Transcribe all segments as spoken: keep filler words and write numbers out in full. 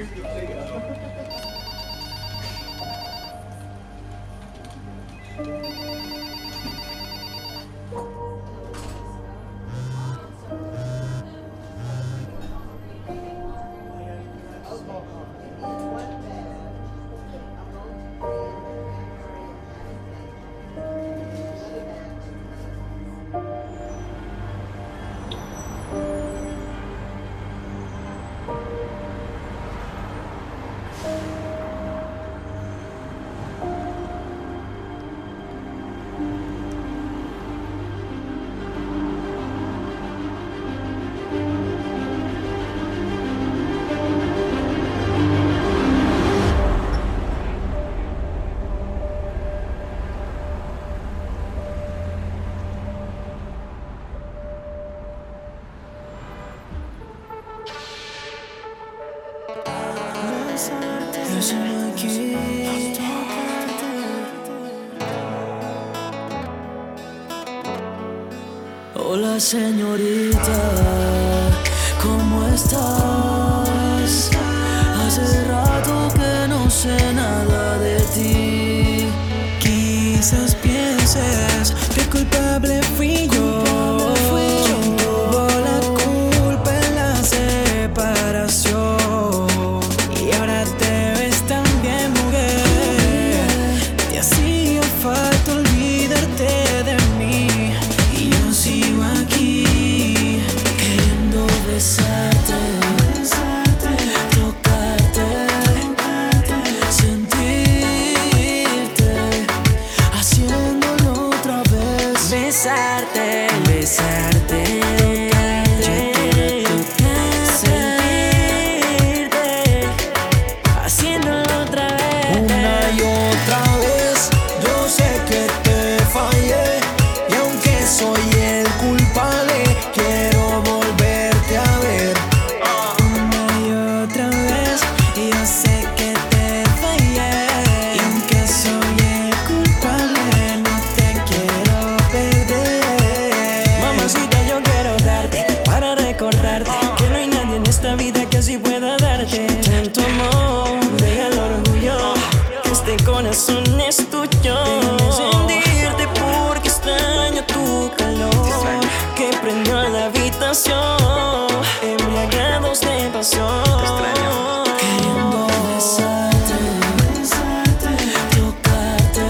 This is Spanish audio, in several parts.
Hola señorita, ¿cómo estás? Hace rato que no sé nada de ti. Quizás pienses que culpable fui yo. ¿Quién tuvo la culpa en la separación? Y ahora te ves tan bien, mujer. Te hacía falta olvidarte de mí. Y yo sigo aquí queriendo besarte, tocarte, sentirte, haciéndolo otra vez. Besarte, besarte, tocarte, sentirte, haciéndolo otra vez. Una y otra vez, yo sé que te fallé. Y aunque soy el culpable, quiero volverte a ver. Una y otra vez, yo sé que te fallé. Y aunque soy el culpable, no te quiero perder. Mamacita, yo quiero darte para recordarte que no hay nadie en esta vida que así pueda darte tanto amor. Deja el orgullo, que este corazón es tuyo. Déjame sentirte porque extraño tu calor que prendió la habitación, embriagados de pasión. Queriendo besarte, tocarte,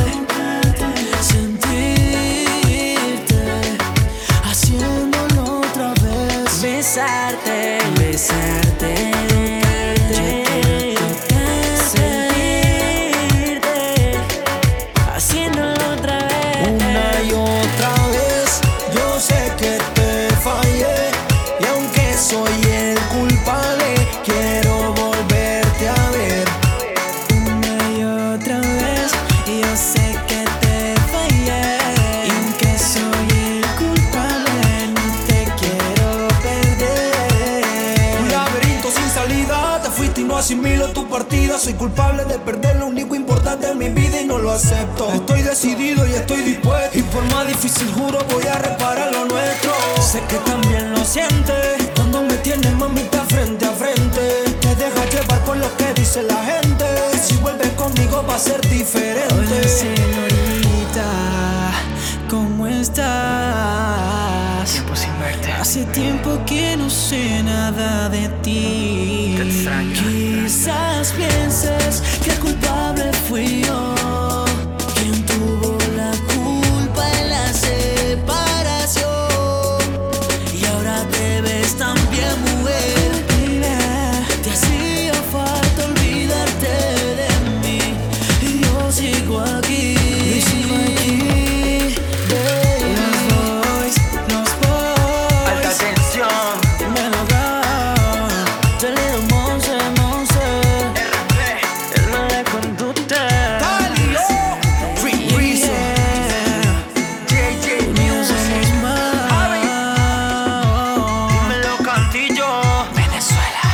sentirte, haciéndolo otra vez. Besarte, besarte, sentirte, haciéndolo otra vez. Una y otra vez, yo sé que te fallé. Y aunque soy el culpable, quiero volverte a ver. Una y otra vez, yo sé que te fallé. Y aunque soy el culpable, no te quiero perder. Un laberinto sin salida, te fuiste y no asimilo tu partida. Soy culpable de perder lo único importante en mi vida y no lo acepto. Estoy decidido y estoy dispuesto, y por más difícil juro voy a reparar lo nuestro. Sé que también lo sientes cuando me tienes, mamita, frente a frente. Te dejas llevar por lo que dice la gente. Si vuelves conmigo va a ser diferente. Hola señorita, ¿cómo estás? Tiempo sin verte. Hace tiempo que no sé nada de ti. Te extraño. Quizás pienses que el culpable fui yo. ¿Quién tuvo la culpa en la separación? Y ahora te ves tan bien, mujer. Te hacía falta olvidarte de mí. Y yo sigo aquí. Yo sigo aquí. Los boys, los boys. Alta tensión. Dímelo, girl. Te leo Monse, Monse. R P, El mal de conducta. Talio, Free Reason. J J Unidos Music. somos más. Dímelo, Cantillo. Venezuela.